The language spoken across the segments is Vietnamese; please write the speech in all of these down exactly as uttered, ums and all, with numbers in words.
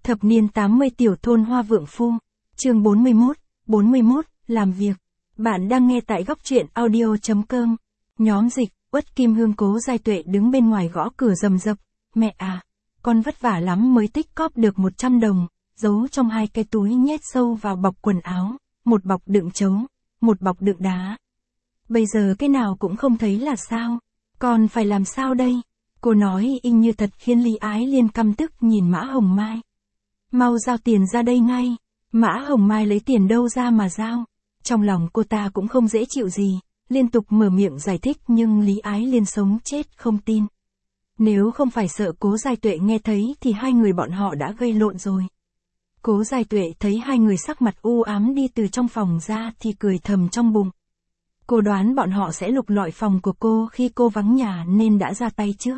Thập niên tám mươi tiểu thôn Hoa Vượng Phu, chương bốn mươi mốt, bốn mươi mốt, làm việc. Bạn đang nghe tại góc truyện audio.com. Nhóm dịch, Uất Kim Hương Cố Giai Tuệ đứng bên ngoài gõ cửa rầm rập. Mẹ à, con vất vả lắm mới tích cóp được một trăm đồng, giấu trong hai cái túi nhét sâu vào bọc quần áo, một bọc đựng chấu, một bọc đựng đá. Bây giờ cái nào cũng không thấy là sao, con phải làm sao đây? Cô nói y như thật khiến Lý Ái Liên căm tức nhìn Mã Hồng Mai. Mau giao tiền ra đây ngay. Mã Hồng Mai lấy tiền đâu ra mà giao. Trong lòng cô ta cũng không dễ chịu gì, liên tục mở miệng giải thích nhưng Lý Ái Liên sống chết không tin. Nếu không phải sợ Cố Giai Tuệ nghe thấy thì hai người bọn họ đã gây lộn rồi. Cố Giai Tuệ thấy hai người sắc mặt u ám đi từ trong phòng ra thì cười thầm trong bụng. Cô đoán bọn họ sẽ lục lọi phòng của cô khi cô vắng nhà nên đã ra tay trước.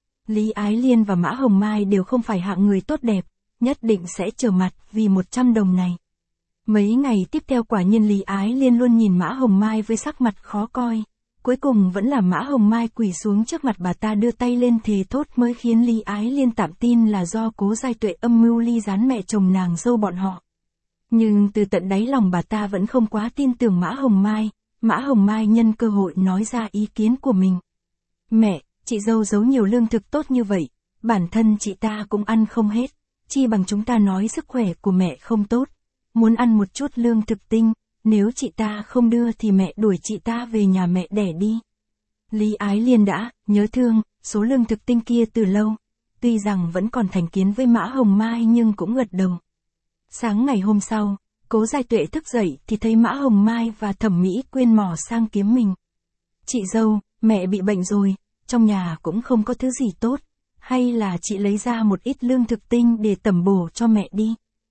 Lý Ái Liên và Mã Hồng Mai đều không phải hạng người tốt đẹp, nhất định sẽ trở mặt vì một trăm đồng này. Mấy ngày tiếp theo quả nhiên Lý Ái Liên luôn nhìn Mã Hồng Mai với sắc mặt khó coi. Cuối cùng vẫn là Mã Hồng Mai quỳ xuống trước mặt bà ta đưa tay lên thề thốt mới khiến Lý Ái Liên tạm tin là do Cố Giai Tuệ âm mưu ly gián mẹ chồng nàng dâu bọn họ. Nhưng từ tận đáy lòng bà ta vẫn không quá tin tưởng Mã Hồng Mai. Mã Hồng Mai nhân cơ hội nói ra ý kiến của mình. Mẹ, chị dâu giấu nhiều lương thực tốt như vậy, bản thân chị ta cũng ăn không hết. Chi bằng chúng ta nói sức khỏe của mẹ không tốt, muốn ăn một chút lương thực tinh, nếu chị ta không đưa thì mẹ đuổi chị ta về nhà mẹ đẻ đi. Lý Ái Liên đã nhớ thương số lương thực tinh kia từ lâu, tuy rằng vẫn còn thành kiến với Mã Hồng Mai nhưng cũng gật đầu. Sáng ngày hôm sau, Cố Giai Tuệ thức dậy thì thấy Mã Hồng Mai và Thẩm Mỹ Quyên mò sang kiếm mình. Chị dâu, mẹ bị bệnh rồi, trong nhà cũng không có thứ gì tốt. Hay là chị lấy ra một ít lương thực tinh để tẩm bổ cho mẹ đi.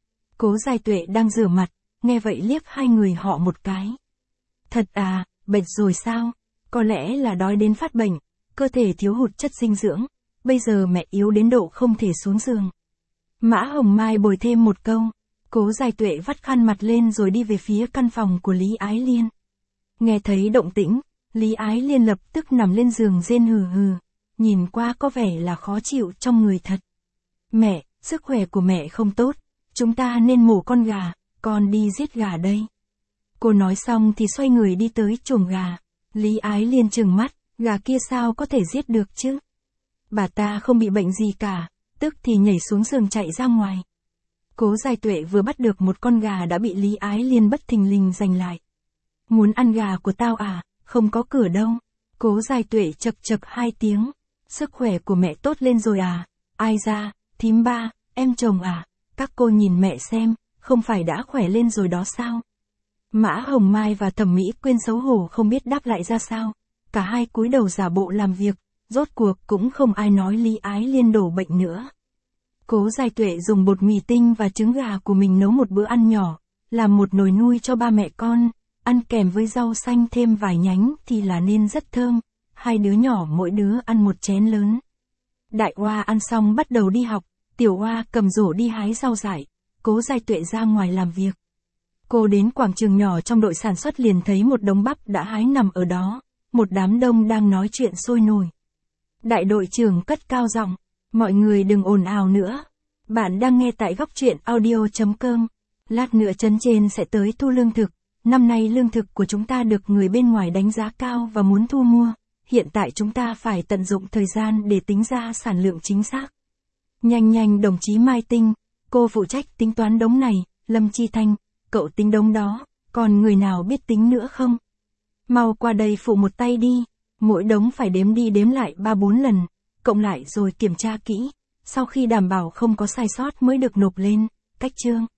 Cố Giai Tuệ đang rửa mặt, nghe vậy liếc hai người họ một cái. Thật à, bệnh rồi sao? Có lẽ là đói đến phát bệnh, cơ thể thiếu hụt chất dinh dưỡng, bây giờ mẹ yếu đến độ không thể xuống giường. Mã Hồng Mai bồi thêm một câu, Cố Giai Tuệ vắt khăn mặt lên rồi đi về phía căn phòng của Lý Ái Liên. Nghe thấy động tĩnh, Lý Ái Liên lập tức nằm lên giường rên hừ hừ. Nhìn qua có vẻ là khó chịu trong người thật. Mẹ, sức khỏe của mẹ không tốt, chúng ta nên mổ con gà, con đi giết gà đây. Cô nói xong thì xoay người đi tới chuồng gà. Lý Ái Liên trừng mắt, gà kia sao có thể giết được chứ? Bà ta không bị bệnh gì cả, tức thì nhảy xuống giường chạy ra ngoài. Cố Giai Tuệ vừa bắt được một con gà đã bị Lý Ái Liên bất thình lình giành lại. Muốn ăn gà của tao à, không có cửa đâu. Cố Giai Tuệ chậc chậc hai tiếng. Sức khỏe của mẹ tốt lên rồi à? Ai ra, thím ba, em chồng à? Các cô nhìn mẹ xem, không phải đã khỏe lên rồi đó sao? Mã Hồng Mai và Thẩm Mỹ Quyên xấu hổ không biết đáp lại ra sao. Cả hai cúi đầu giả bộ làm việc, rốt cuộc cũng không ai nói Lý Ái Liên đổ bệnh nữa. Cố Giai Tuệ dùng bột mì tinh và trứng gà của mình nấu một bữa ăn nhỏ, làm một nồi nuôi cho ba mẹ con, ăn kèm với rau xanh thêm vài nhánh thì là nên rất thơm. Hai đứa nhỏ mỗi đứa ăn một chén lớn. Đại Oa ăn xong bắt đầu đi học, Tiểu Oa cầm rổ đi hái rau dại, Cố Giai Tuệ ra ngoài làm việc. Cô đến quảng trường nhỏ trong đội sản xuất liền thấy một đống bắp đã hái nằm ở đó, một đám đông đang nói chuyện sôi nổi. Đại đội trưởng cất cao giọng, mọi người đừng ồn ào nữa. Bạn đang nghe tại góc truyện audio.com. Lát nữa trấn trên sẽ tới thu lương thực, năm nay lương thực của chúng ta được người bên ngoài đánh giá cao và muốn thu mua. Hiện tại chúng ta phải tận dụng thời gian để tính ra sản lượng chính xác. Nhanh nhanh đồng chí Mai Tinh, cô phụ trách tính toán đống này, Lâm Chi Thanh, cậu tính đống đó, còn người nào biết tính nữa không? Mau qua đây phụ một tay đi, mỗi đống phải đếm đi đếm lại ba bốn lần, cộng lại rồi kiểm tra kỹ, sau khi đảm bảo không có sai sót mới được nộp lên, cách chương.